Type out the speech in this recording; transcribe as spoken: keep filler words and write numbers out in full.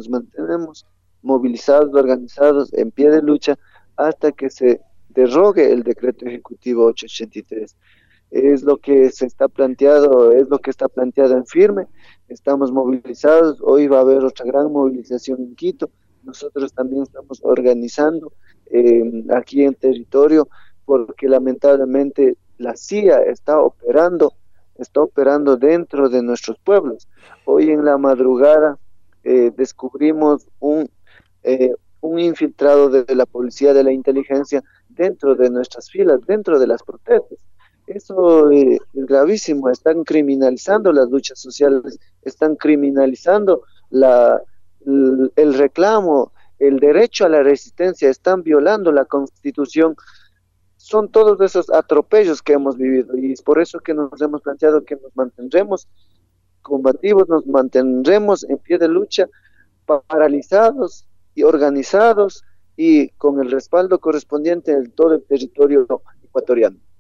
nos mantenemos movilizados, organizados, en pie de lucha, hasta que se derrogue el decreto ejecutivo ochocientos ochenta y tres. Es lo que se está planteado, es lo que está planteado en firme. Estamos movilizados, hoy va a haber otra gran movilización en Quito. Nosotros también estamos organizando eh, aquí en territorio, porque lamentablemente la C I A está operando, está operando dentro de nuestros pueblos. Hoy en la madrugada eh, descubrimos un, eh, un infiltrado de la policía de la inteligencia dentro de nuestras filas, dentro de las protestas. Eso eh, es gravísimo. Están criminalizando las luchas sociales, están criminalizando la, el, el reclamo, el derecho a la resistencia, están violando la Constitución. Son todos esos atropellos que hemos vivido, y es por eso que nos hemos planteado que nos mantendremos combativos, nos mantendremos en pie de lucha, paralizados y organizados, y con el respaldo correspondiente de todo el territorio ecuatoriano.